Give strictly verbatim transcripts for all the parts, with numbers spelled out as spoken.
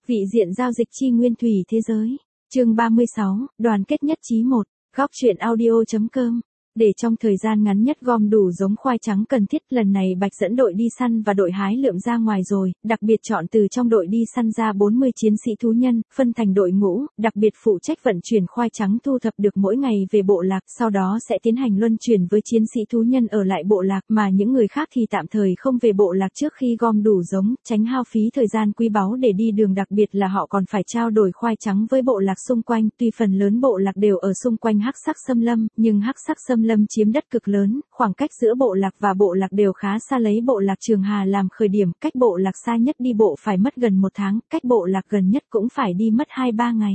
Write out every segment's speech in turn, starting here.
Vị diện giao dịch chi nguyên thủy thế giới. Chương ba mươi sáu, đoàn kết nhất trí một. Góc truyện audio.com. Để trong thời gian ngắn nhất gom đủ giống khoai trắng cần thiết, lần này Bạch dẫn đội đi săn và đội hái lượm ra ngoài rồi, đặc biệt chọn từ trong đội đi săn ra bốn mươi chiến sĩ thú nhân, phân thành đội ngũ, đặc biệt phụ trách vận chuyển khoai trắng thu thập được mỗi ngày về bộ lạc, sau đó sẽ tiến hành luân chuyển với chiến sĩ thú nhân ở lại bộ lạc, mà những người khác thì tạm thời không về bộ lạc trước khi gom đủ giống, tránh hao phí thời gian quý báu để đi đường, đặc biệt là họ còn phải trao đổi khoai trắng với bộ lạc xung quanh, tuy phần lớn bộ lạc đều ở xung quanh hắc sắc xâm lâm, nhưng hắc sắc xâm lâm chiếm đất cực lớn, khoảng cách giữa bộ lạc và bộ lạc đều khá xa, lấy bộ lạc Trường Hà làm khởi điểm, cách bộ lạc xa nhất đi bộ phải mất gần một tháng, cách bộ lạc gần nhất cũng phải đi mất hai ba ngày.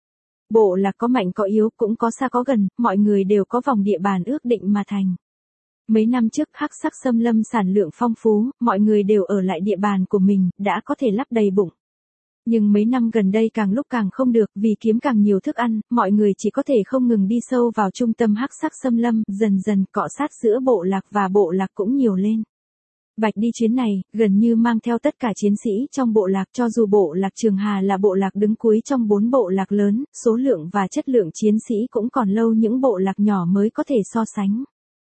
Bộ lạc có mạnh có yếu, cũng có xa có gần, mọi người đều có vòng địa bàn ước định mà thành. Mấy năm trước hắc sắc xâm lâm sản lượng phong phú, mọi người đều ở lại địa bàn của mình, đã có thể lấp đầy bụng. Nhưng mấy năm gần đây càng lúc càng không được, vì kiếm càng nhiều thức ăn, mọi người chỉ có thể không ngừng đi sâu vào trung tâm hắc sắc xâm lâm, dần dần cọ sát giữa bộ lạc và bộ lạc cũng nhiều lên. Bạch đi chuyến này, gần như mang theo tất cả chiến sĩ trong bộ lạc, cho dù bộ lạc Trường Hà là bộ lạc đứng cuối trong bốn bộ lạc lớn, số lượng và chất lượng chiến sĩ cũng còn lâu những bộ lạc nhỏ mới có thể so sánh.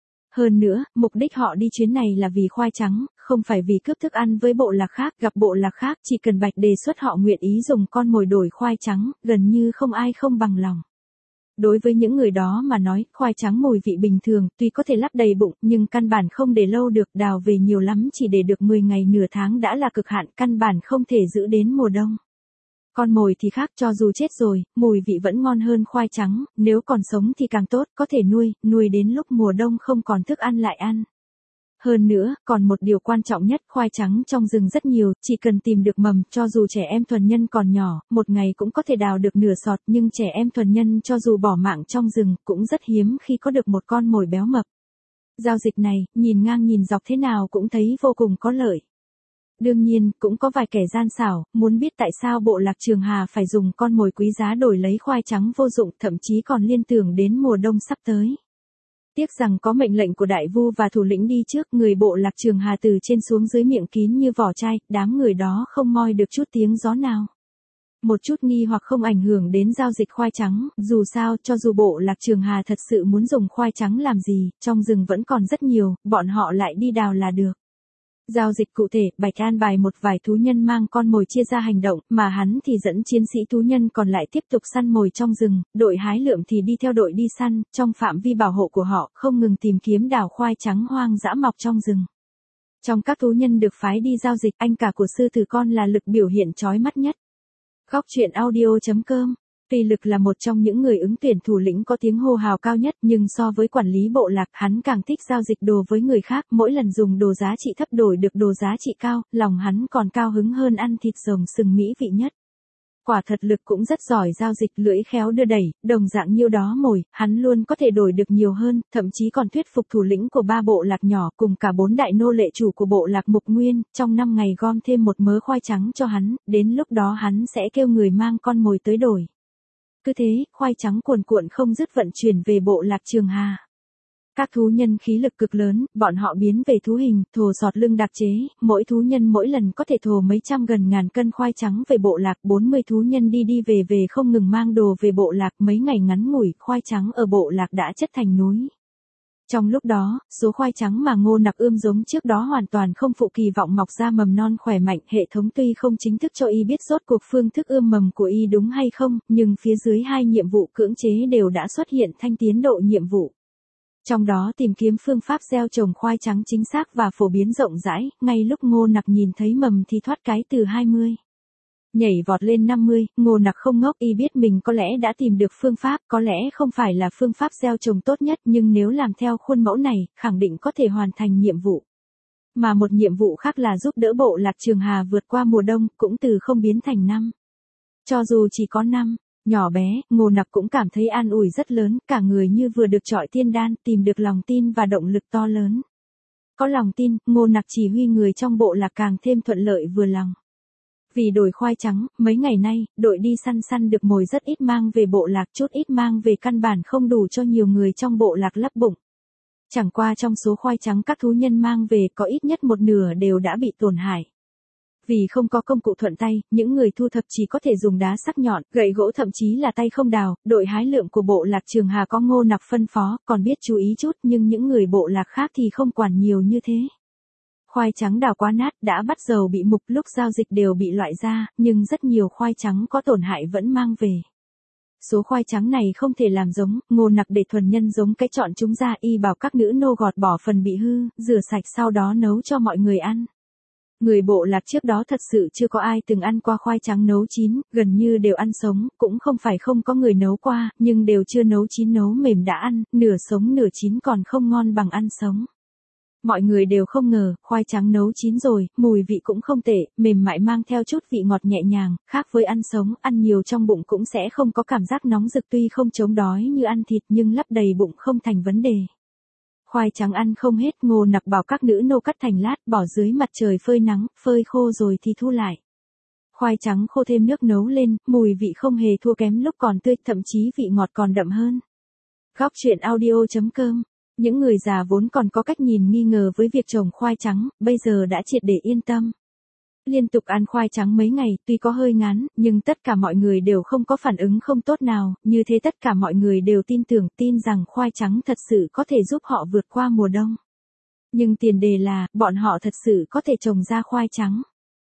Hơn nữa, mục đích họ đi chuyến này là vì khoai trắng, không phải vì cướp thức ăn với bộ lạc khác, gặp bộ lạc khác chỉ cần Bạch đề xuất họ nguyện ý dùng con mồi đổi khoai trắng, gần như không ai không bằng lòng. Đối với những người đó mà nói, khoai trắng mùi vị bình thường, tuy có thể lấp đầy bụng, nhưng căn bản không để lâu được, đào về nhiều lắm chỉ để được mười ngày nửa tháng đã là cực hạn, căn bản không thể giữ đến mùa đông. Con mồi thì khác, cho dù chết rồi, mùi vị vẫn ngon hơn khoai trắng, nếu còn sống thì càng tốt, có thể nuôi, nuôi đến lúc mùa đông không còn thức ăn lại ăn. Hơn nữa, còn một điều quan trọng nhất, khoai trắng trong rừng rất nhiều, chỉ cần tìm được mầm, cho dù trẻ em thuần nhân còn nhỏ, một ngày cũng có thể đào được nửa sọt, nhưng trẻ em thuần nhân cho dù bỏ mạng trong rừng, cũng rất hiếm khi có được một con mồi béo mập. Giao dịch này, nhìn ngang nhìn dọc thế nào cũng thấy vô cùng có lợi. Đương nhiên, cũng có vài kẻ gian xảo, muốn biết tại sao bộ lạc Trường Hà phải dùng con mồi quý giá đổi lấy khoai trắng vô dụng, thậm chí còn liên tưởng đến mùa đông sắp tới. Tiếc rằng có mệnh lệnh của đại vu và thủ lĩnh đi trước, người bộ lạc Trường Hà từ trên xuống dưới miệng kín như vỏ chai, đám người đó không moi được chút tiếng gió nào. Một chút nghi hoặc không ảnh hưởng đến giao dịch khoai trắng, dù sao, cho dù bộ lạc Trường Hà thật sự muốn dùng khoai trắng làm gì, trong rừng vẫn còn rất nhiều, bọn họ lại đi đào là được. Giao dịch cụ thể, Bạch an bài một vài thú nhân mang con mồi chia ra hành động, mà hắn thì dẫn chiến sĩ thú nhân còn lại tiếp tục săn mồi trong rừng, đội hái lượm thì đi theo đội đi săn, trong phạm vi bảo hộ của họ, không ngừng tìm kiếm đào khoai trắng hoang dã mọc trong rừng. Trong các thú nhân được phái đi giao dịch, anh cả của sư tử con là Lực biểu hiện chói mắt nhất. Góc truyện audio.com. Tuy Lực là một trong những người ứng tuyển thủ lĩnh có tiếng hô hào cao nhất, nhưng so với quản lý bộ lạc, hắn càng thích giao dịch đồ với người khác, mỗi lần dùng đồ giá trị thấp đổi được đồ giá trị cao, lòng hắn còn cao hứng hơn ăn thịt rồng sừng mỹ vị nhất. Quả thật Lực cũng rất giỏi giao dịch, lưỡi khéo đưa đẩy, đồng dạng nhiêu đó mồi, hắn luôn có thể đổi được nhiều hơn, thậm chí còn thuyết phục thủ lĩnh của ba bộ lạc nhỏ cùng cả bốn đại nô lệ chủ của bộ lạc Mục Nguyên, trong năm ngày gom thêm một mớ khoai trắng cho hắn, đến lúc đó hắn sẽ kêu người mang con mồi tới đổi. Cứ thế, khoai trắng cuồn cuộn không dứt vận chuyển về bộ lạc Trường Hà. Các thú nhân khí lực cực lớn, bọn họ biến về thú hình, thồ sọt lưng đặc chế, mỗi thú nhân mỗi lần có thể thồ mấy trăm gần ngàn cân khoai trắng về bộ lạc, bốn mươi thú nhân đi đi về về không ngừng mang đồ về bộ lạc, mấy ngày ngắn ngủi, khoai trắng ở bộ lạc đã chất thành núi. Trong lúc đó, số khoai trắng mà Ngô Nặc ươm giống trước đó hoàn toàn không phụ kỳ vọng mọc ra mầm non khỏe mạnh, hệ thống tuy không chính thức cho y biết rốt cuộc phương thức ươm mầm của y đúng hay không, nhưng phía dưới hai nhiệm vụ cưỡng chế đều đã xuất hiện thanh tiến độ nhiệm vụ. Trong đó tìm kiếm phương pháp gieo trồng khoai trắng chính xác và phổ biến rộng rãi, ngay lúc Ngô Nặc nhìn thấy mầm thì thoát cái từ hai mươi. Nhảy vọt lên năm mươi, Ngô Nặc không ngốc, y biết mình có lẽ đã tìm được phương pháp, có lẽ không phải là phương pháp gieo trồng tốt nhất, nhưng nếu làm theo khuôn mẫu này, khẳng định có thể hoàn thành nhiệm vụ. Mà một nhiệm vụ khác là giúp đỡ bộ lạc Trường Hà vượt qua mùa đông, cũng từ không biến thành năm. Cho dù chỉ có năm, nhỏ bé, Ngô Nặc cũng cảm thấy an ủi rất lớn, cả người như vừa được trọi tiên đan, tìm được lòng tin và động lực to lớn. Có lòng tin, Ngô Nặc chỉ huy người trong bộ lạc càng thêm thuận lợi vừa lòng. Vì đổi khoai trắng, mấy ngày nay, đội đi săn săn được mồi rất ít mang về bộ lạc, chút ít mang về căn bản không đủ cho nhiều người trong bộ lạc lấp bụng. Chẳng qua trong số khoai trắng các thú nhân mang về có ít nhất một nửa đều đã bị tổn hại. Vì không có công cụ thuận tay, những người thu thập chỉ có thể dùng đá sắc nhọn, gậy gỗ thậm chí là tay không đào. Đội hái lượm của bộ lạc Trường Hà có Ngô Nặc phân phó, còn biết chú ý chút, nhưng những người bộ lạc khác thì không quản nhiều như thế. Khoai trắng đào quá nát, đã bắt dầu bị mục, lúc giao dịch đều bị loại ra, nhưng rất nhiều khoai trắng có tổn hại vẫn mang về. Số khoai trắng này không thể làm giống, Ngô Nặc để thuần nhân giống cái chọn chúng ra, y bảo các nữ nô gọt bỏ phần bị hư, rửa sạch sau đó nấu cho mọi người ăn. Người bộ lạc trước đó thật sự chưa có ai từng ăn qua khoai trắng nấu chín, gần như đều ăn sống, cũng không phải không có người nấu qua, nhưng đều chưa nấu chín nấu mềm đã ăn, nửa sống nửa chín còn không ngon bằng ăn sống. Mọi người đều không ngờ, khoai trắng nấu chín rồi, mùi vị cũng không tệ, mềm mại mang theo chút vị ngọt nhẹ nhàng, khác với ăn sống, ăn nhiều trong bụng cũng sẽ không có cảm giác nóng rực, tuy không chống đói như ăn thịt nhưng lấp đầy bụng không thành vấn đề. Khoai trắng ăn không hết, Ngô Nặc bảo các nữ nô cắt thành lát, bỏ dưới mặt trời phơi nắng, phơi khô rồi thì thu lại. Khoai trắng khô thêm nước nấu lên, mùi vị không hề thua kém lúc còn tươi, thậm chí vị ngọt còn đậm hơn. Góc truyện audio chấm com. Những người già vốn còn có cách nhìn nghi ngờ với việc trồng khoai trắng, bây giờ đã triệt để yên tâm. Liên tục ăn khoai trắng mấy ngày, tuy có hơi ngán, nhưng tất cả mọi người đều không có phản ứng không tốt nào, như thế tất cả mọi người đều tin tưởng, tin rằng khoai trắng thật sự có thể giúp họ vượt qua mùa đông. Nhưng tiền đề là, bọn họ thật sự có thể trồng ra khoai trắng.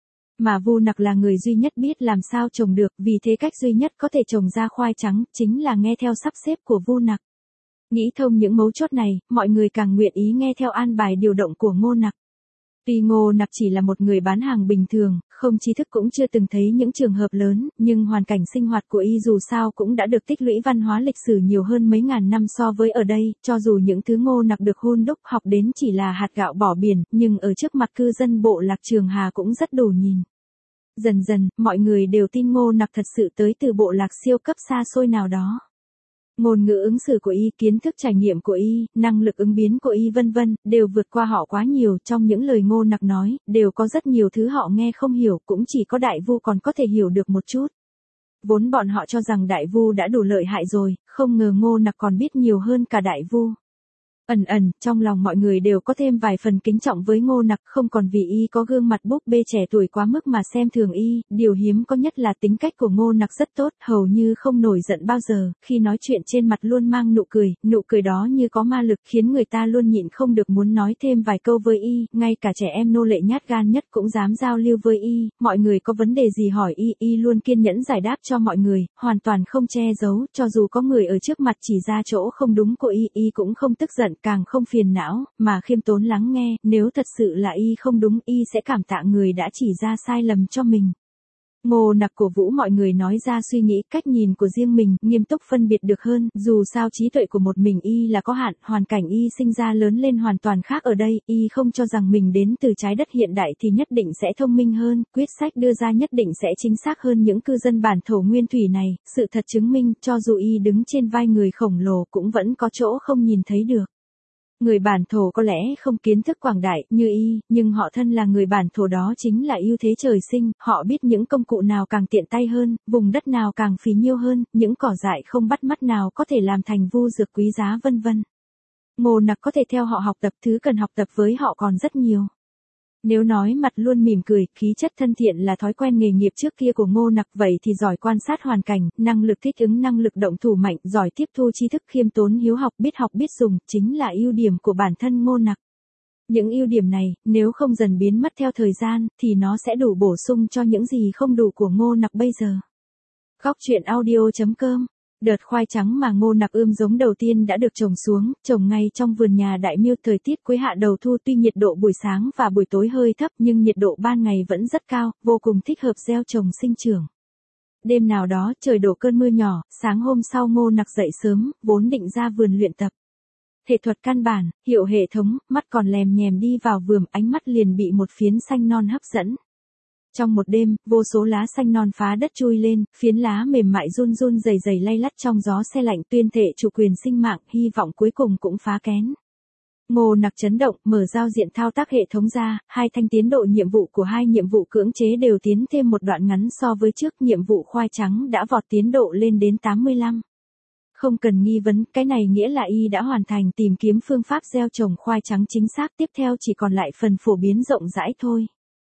Mà Vu Nặc là người duy nhất biết làm sao trồng được, vì thế cách duy nhất có thể trồng ra khoai trắng, chính là nghe theo sắp xếp của Vu Nặc. Nghĩ thông những mấu chốt này, mọi người càng nguyện ý nghe theo an bài điều động của Ngô Nặc. Tuy Ngô Nặc chỉ là một người bán hàng bình thường, không tri thức cũng chưa từng thấy những trường hợp lớn, nhưng hoàn cảnh sinh hoạt của y dù sao cũng đã được tích lũy văn hóa lịch sử nhiều hơn mấy ngàn năm so với ở đây, cho dù những thứ Ngô Nặc được hun đúc học đến chỉ là hạt gạo bỏ biển, nhưng ở trước mặt cư dân bộ lạc Trường Hà cũng rất đủ nhìn. Dần dần, mọi người đều tin Ngô Nặc thật sự tới từ bộ lạc siêu cấp xa xôi nào đó. Ngôn ngữ ứng xử của y, kiến thức trải nghiệm của y, năng lực ứng biến của y vân vân, đều vượt qua họ quá nhiều, trong những lời Ngô Nặc nói, đều có rất nhiều thứ họ nghe không hiểu, cũng chỉ có Đại Vu còn có thể hiểu được một chút. Vốn bọn họ cho rằng Đại Vu đã đủ lợi hại rồi, không ngờ Ngô Nặc còn biết nhiều hơn cả Đại Vu. Ẩn ẩn, trong lòng mọi người đều có thêm vài phần kính trọng với Ngô Nặc, không còn vì y có gương mặt búp bê trẻ tuổi quá mức mà xem thường y, điều hiếm có nhất là tính cách của Ngô Nặc rất tốt, hầu như không nổi giận bao giờ, khi nói chuyện trên mặt luôn mang nụ cười, nụ cười đó như có ma lực khiến người ta luôn nhịn không được muốn nói thêm vài câu với y, ngay cả trẻ em nô lệ nhát gan nhất cũng dám giao lưu với y, mọi người có vấn đề gì hỏi y, y luôn kiên nhẫn giải đáp cho mọi người, hoàn toàn không che giấu, cho dù có người ở trước mặt chỉ ra chỗ không đúng của y, y cũng không tức giận, càng không phiền não, mà khiêm tốn lắng nghe, nếu thật sự là y không đúng, y sẽ cảm tạ người đã chỉ ra sai lầm cho mình. Ngô Nặc cổ vũ mọi người nói ra suy nghĩ, cách nhìn của riêng mình, nghiêm túc phân biệt được hơn, dù sao trí tuệ của một mình y là có hạn, hoàn cảnh y sinh ra lớn lên hoàn toàn khác ở đây, y không cho rằng mình đến từ trái đất hiện đại thì nhất định sẽ thông minh hơn, quyết sách đưa ra nhất định sẽ chính xác hơn những cư dân bản thổ nguyên thủy này, sự thật chứng minh, cho dù y đứng trên vai người khổng lồ cũng vẫn có chỗ không nhìn thấy được. Người bản thổ có lẽ không kiến thức quảng đại như y, nhưng họ thân là người bản thổ đó chính là ưu thế trời sinh, họ biết những công cụ nào càng tiện tay hơn, vùng đất nào càng phí nhiêu hơn, những cỏ dại không bắt mắt nào có thể làm thành vu dược quý giá vân vân. Ngô Nặc có thể theo họ học tập, thứ cần học tập với họ còn rất nhiều. Nếu nói mặt luôn mỉm cười, khí chất thân thiện là thói quen nghề nghiệp trước kia của Ngô Nặc, vậy thì giỏi quan sát hoàn cảnh, năng lực thích ứng, năng lực động thủ mạnh, giỏi tiếp thu tri thức, khiêm tốn hiếu học, biết học biết dùng, chính là ưu điểm của bản thân Ngô Nặc. Những ưu điểm này, nếu không dần biến mất theo thời gian, thì nó sẽ đủ bổ sung cho những gì không đủ của Ngô Nặc bây giờ. Góc truyện audio chấm com. Đợt khoai trắng mà Ngô Nặc ươm giống đầu tiên đã được trồng xuống, trồng ngay trong vườn nhà Đại Miêu. Thời tiết cuối hạ đầu thu, tuy nhiệt độ buổi sáng và buổi tối hơi thấp nhưng nhiệt độ ban ngày vẫn rất cao, vô cùng thích hợp gieo trồng sinh trưởng. Đêm nào đó trời đổ cơn mưa nhỏ, sáng hôm sau Ngô Nặc dậy sớm, vốn định ra vườn luyện tập. Thể thuật căn bản, hiệu hệ thống, mắt còn lèm nhèm đi vào vườn, ánh mắt liền bị một phiến xanh non hấp dẫn. Trong một đêm, vô số lá xanh non phá đất chui lên, phiến lá mềm mại run run rẩy rẩy lay lắt trong gió se lạnh, tuyên thệ chủ quyền sinh mạng, hy vọng cuối cùng cũng phá kén. Ngô Nặc chấn động, mở giao diện thao tác hệ thống ra, hai thanh tiến độ nhiệm vụ của hai nhiệm vụ cưỡng chế đều tiến thêm một đoạn ngắn so với trước, nhiệm vụ khoai trắng đã vọt tiến độ lên đến tám mươi lăm. Không cần nghi vấn, cái này nghĩa là y đã hoàn thành tìm kiếm phương pháp gieo trồng khoai trắng chính xác, tiếp theo chỉ còn lại phần phổ biến rộng rãi thôi.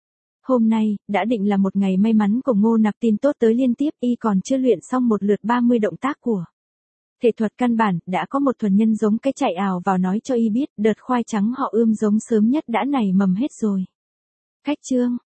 Hôm nay, đã định là một ngày may mắn của Ngô Nạp tin tốt tới liên tiếp, y còn chưa luyện xong một lượt ba mươi động tác của thể thuật căn bản, đã có một thuần nhân giống cái chạy ào vào nói cho y biết, đợt khoai trắng họ ươm giống sớm nhất đã nảy mầm hết rồi. Khách trương,